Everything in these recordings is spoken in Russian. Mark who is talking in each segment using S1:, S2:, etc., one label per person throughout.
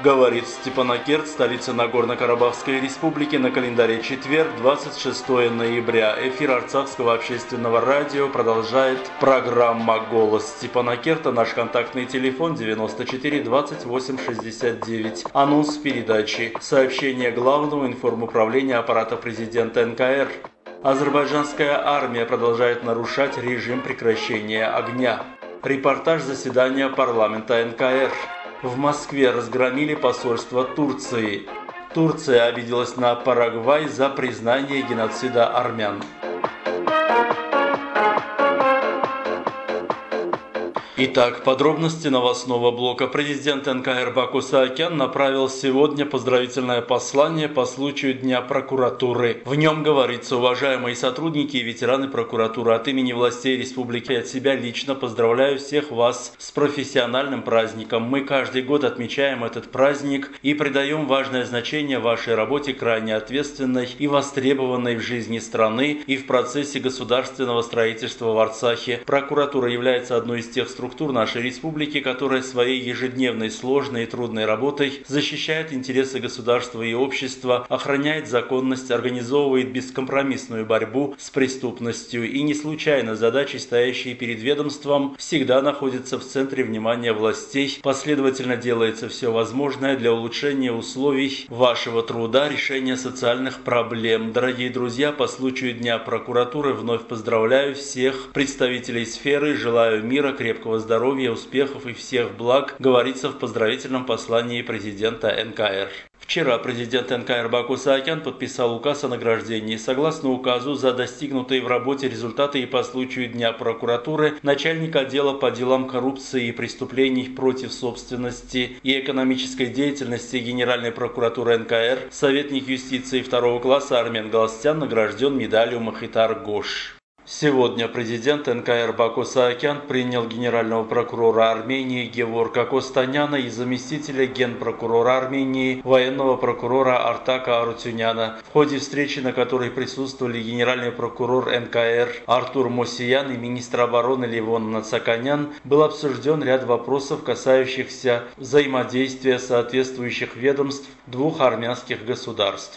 S1: Говорит Степанакерт, столица Нагорно-Карабахской республики, на календаре четверг, 26 ноября. Эфир Арцахского общественного радио продолжает программа «Голос Степанакерта». Наш контактный телефон 94 28 69. Анонс передачи. Сообщение Главного информуправления аппарата президента НКР. Азербайджанская армия продолжает нарушать режим прекращения огня. Репортаж заседания парламента НКР. В Москве разгромили посольство Турции. Турция обиделась на Парагвай за признание геноцида армян. Итак, подробности новостного блока. Президент НКР Баку Саакян направил сегодня поздравительное послание по случаю Дня прокуратуры. В нем говорится: уважаемые сотрудники и ветераны прокуратуры, от имени властей республики и от себя лично поздравляю всех вас с профессиональным праздником. Мы каждый год отмечаем этот праздник и придаем важное значение вашей работе, крайне ответственной и востребованной в жизни страны и в процессе государственного строительства в Арцахе. Прокуратура является одной из тех структур нашей республики, которая своей ежедневной сложной и трудной работой защищает интересы государства и общества, охраняет законность, организовывает бескомпромиссную борьбу с преступностью, и не случайно задачи, стоящие перед ведомством, всегда находятся в центре внимания властей. Последовательно делается все возможное для улучшения условий вашего труда, решения социальных проблем. Дорогие друзья, по случаю Дня прокуратуры вновь поздравляю всех представителей сферы, желаю мира, крепкого здоровья, успехов и всех благ, говорится в поздравительном послании президента НКР. Вчера президент НКР Баку Саакян подписал указ о награждении. Согласно указу, за достигнутые в работе результаты и по случаю Дня прокуратуры начальник отдела по делам коррупции и преступлений против собственности и экономической деятельности Генеральной прокуратуры НКР, советник юстиции 2 класса Армен Галстян награжден медалью Махитар Гош. Сегодня президент НКР Баку Саакян принял генерального прокурора Армении Геворга Костаняна и заместителя генпрокурора Армении военного прокурора Артака Арутюняна. В ходе встречи, на которой присутствовали генеральный прокурор НКР Артур Мосиян и министр обороны Левон Нацаканян, был обсужден ряд вопросов, касающихся взаимодействия соответствующих ведомств двух армянских государств.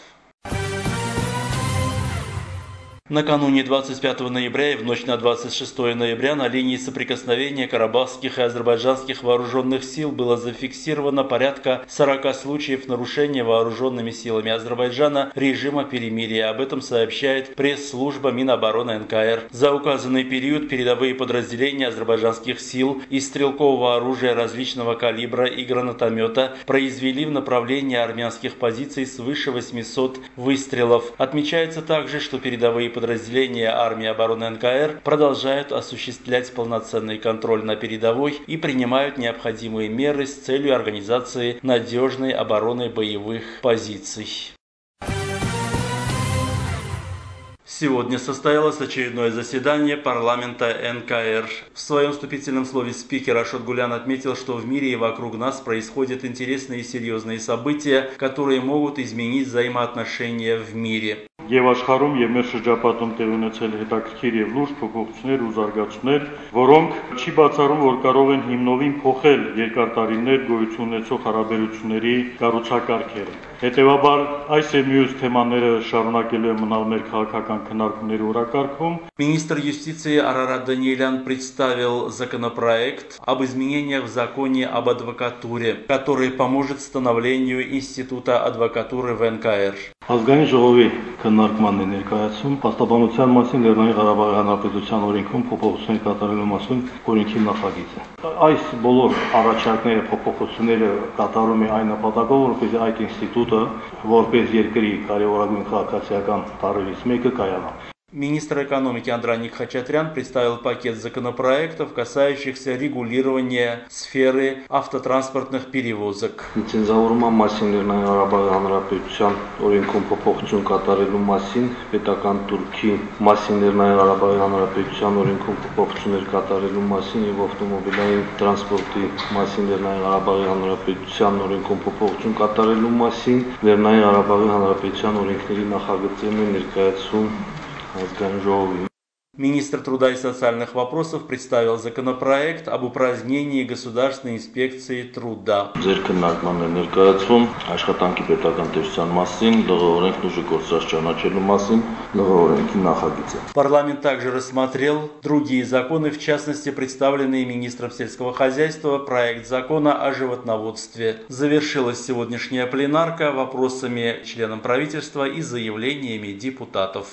S1: Накануне 25 ноября и в ночь на 26 ноября на линии соприкосновения карабахских и азербайджанских вооруженных сил было зафиксировано порядка 40 случаев нарушения вооруженными силами Азербайджана режима перемирия. Об этом сообщает пресс-служба Минобороны НКР. За указанный период передовые подразделения азербайджанских сил из стрелкового оружия различного калибра и гранатомета произвели в направлении армянских позиций свыше 800 выстрелов. Отмечается также, что передовые подразделения армии обороны НКР продолжают осуществлять полноценный контроль на передовой и принимают необходимые меры с целью организации надежной обороны боевых позиций. Сегодня состоялось очередное заседание парламента НКР. В своем вступительном слове спикер Ашот Гулян отметил, что в мире и вокруг нас происходят интересные и серьезные события, которые могут изменить взаимоотношения в мире.
S2: Եվ աշխարհում եւ մեր շրջապատում տեղ ունեցել հետաքրքիր եւ լուրջ փոփոխություններ ու զարգացումներ, որոնք չի բացառում, որ կարող են հիմնովին փոխել երկար տարիներ գոյություն ունեցող հարաբերությունների կառուցակարգերը։ Հետևաբար, այս եւ մյուս թեմաները շարունակելու են մնալ մեր քաղաքական քննարկումների օրակարգում։
S1: Министр юстиции Арарат Даниэлян представил законопроект об изменениях в законе об адвокатуре, который поможет становлению института адвокатуры в НКР.
S2: Ազգային ժողովի քննարկման ներկայացում փաստաբանության մասին Լեռնային Ղարաբաղի Հանրապետության օրենքում փոփոխություններ կատարելու մասին օրենքի նախագիծը։ Այս բոլոր առաջարկները փոփոխությունները կատարում է այն նպատակով, որպեսզի այդ ինստիտուտը որպես երկրի կարևորագույն քաղաքացիական տարրերից մեկը կայանա։
S1: Министр экономики Андраник Хачатрян представил пакет законопроектов, касающихся регулирования сферы автотранспортных перевозок.
S2: Լիցենզավորման մասին Լեռնային Ղարաբաղի Հանրապետության օրենքում փոփոխություն կատարելու մասին, պետական турքի մասին Լեռնային Ղարաբաղի Հանրապետության օրենքում փոփոխություններ կատարելու մասին եւ ավտոմոբիլային տրանսպորտի մասին Լեռնային Ղարաբաղի Հանրապետության օրենքում փոփոխություն կատարելու մասին Լեռնային Ղարաբաղի Հանրապետության օրենքների նախագծում է ներկայացում ազգային ժողովի։
S1: Министр труда и социальных вопросов представил законопроект об упразднении Государственной инспекции труда. Парламент также рассмотрел другие законы, в частности, представленные министром сельского хозяйства проект закона о животноводстве. Завершилась сегодняшняя пленарка вопросами членам правительства и заявлениями депутатов.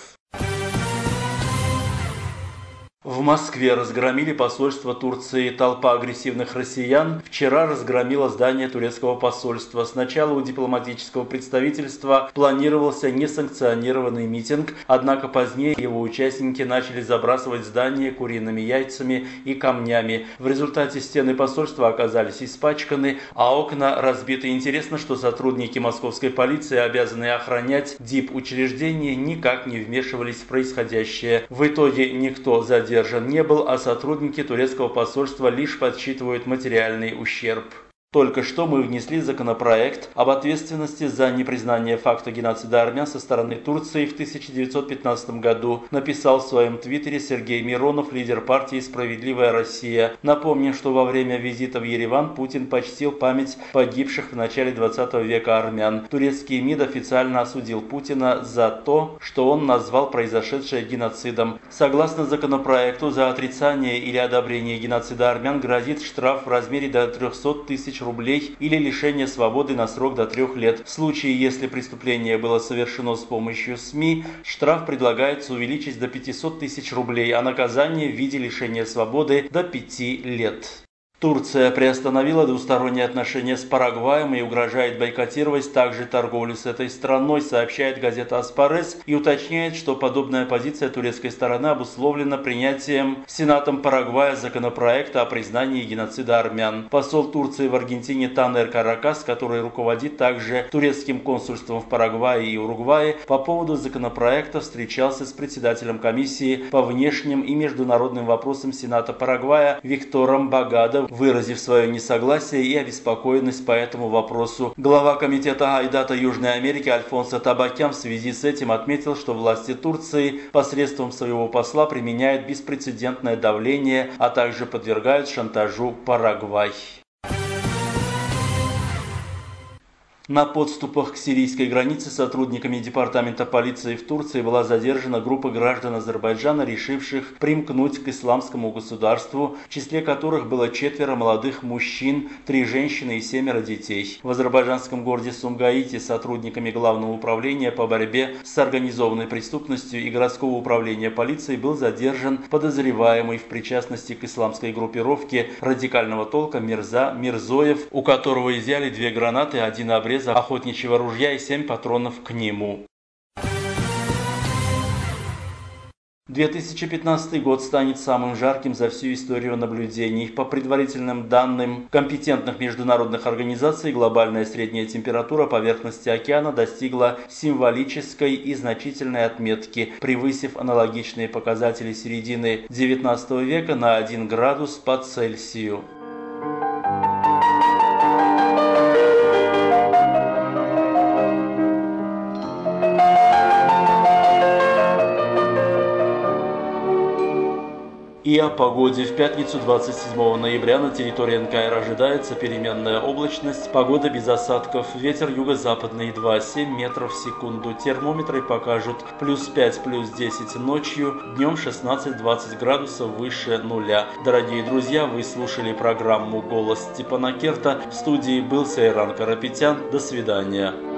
S1: В Москве разгромили посольство Турции. Толпа агрессивных россиян вчера разгромила здание турецкого посольства. Сначала у дипломатического представительства планировался несанкционированный митинг, однако позднее его участники начали забрасывать здание куриными яйцами и камнями. В результате стены посольства оказались испачканы, а окна разбиты. Интересно, что сотрудники московской полиции, обязанные охранять дипучреждения, никак не вмешивались в происходящее. В итоге никто задержан не был, а сотрудники турецкого посольства лишь подсчитывают материальный ущерб. Только что мы внесли законопроект об ответственности за непризнание факта геноцида армян со стороны Турции в 1915 году, написал в своем твиттере Сергей Миронов, лидер партии «Справедливая Россия». Напомним, что во время визита в Ереван Путин почтил память погибших в начале 20 века армян. Турецкий МИД официально осудил Путина за то, что он назвал произошедшее геноцидом. Согласно законопроекту, за отрицание или одобрение геноцида армян грозит штраф в размере до 300 тысяч рублей или лишение свободы на срок до 3 лет. В случае, если преступление было совершено с помощью СМИ, штраф предлагается увеличить до 500 тысяч рублей, а наказание в виде лишения свободы до 5 лет. Турция приостановила двусторонние отношения с Парагваем и угрожает бойкотировать также торговлю с этой страной, сообщает газета «Аспарес» и уточняет, что подобная позиция турецкой стороны обусловлена принятием Сенатом Парагвая законопроекта о признании геноцида армян. Посол Турции в Аргентине Танер Каракас, который руководит также турецким консульством в Парагвае и Уругвае, по поводу законопроекта встречался с председателем комиссии по внешним и международным вопросам Сената Парагвая Виктором Багадо, выразив свое несогласие и обеспокоенность по этому вопросу. Глава комитета Айдата Южной Америки Альфонсо Табакян в связи с этим отметил, что власти Турции посредством своего посла применяют беспрецедентное давление, а также подвергают шантажу Парагвай. На подступах к сирийской границе сотрудниками департамента полиции в Турции была задержана группа граждан Азербайджана, решивших примкнуть к исламскому государству, в числе которых было 4 молодых мужчин, 3 женщины и 7 детей. В азербайджанском городе Сумгаите сотрудниками Главного управления по борьбе с организованной преступностью и городского управления полиции был задержан подозреваемый в причастности к исламской группировке радикального толка Мирза Мирзоев, у которого изъяли 2 гранаты, 1 обрез охотничьего ружья и 7 патронов к нему. 2015 год станет самым жарким за всю историю наблюдений. По предварительным данным компетентных международных организаций, глобальная средняя температура поверхности океана достигла символической и значительной отметки, превысив аналогичные показатели середины XIX века на 1 градус по Цельсию. И о погоде. В пятницу 27 ноября на территории НКР ожидается переменная облачность, погода без осадков, ветер юго-западный 2,7 метров в секунду. Термометры покажут +5, +10 ночью, днем 16-20 градусов выше нуля. Дорогие друзья, вы слушали программу «Голос Степана Керта». В студии был Сайран Карапетян. До свидания.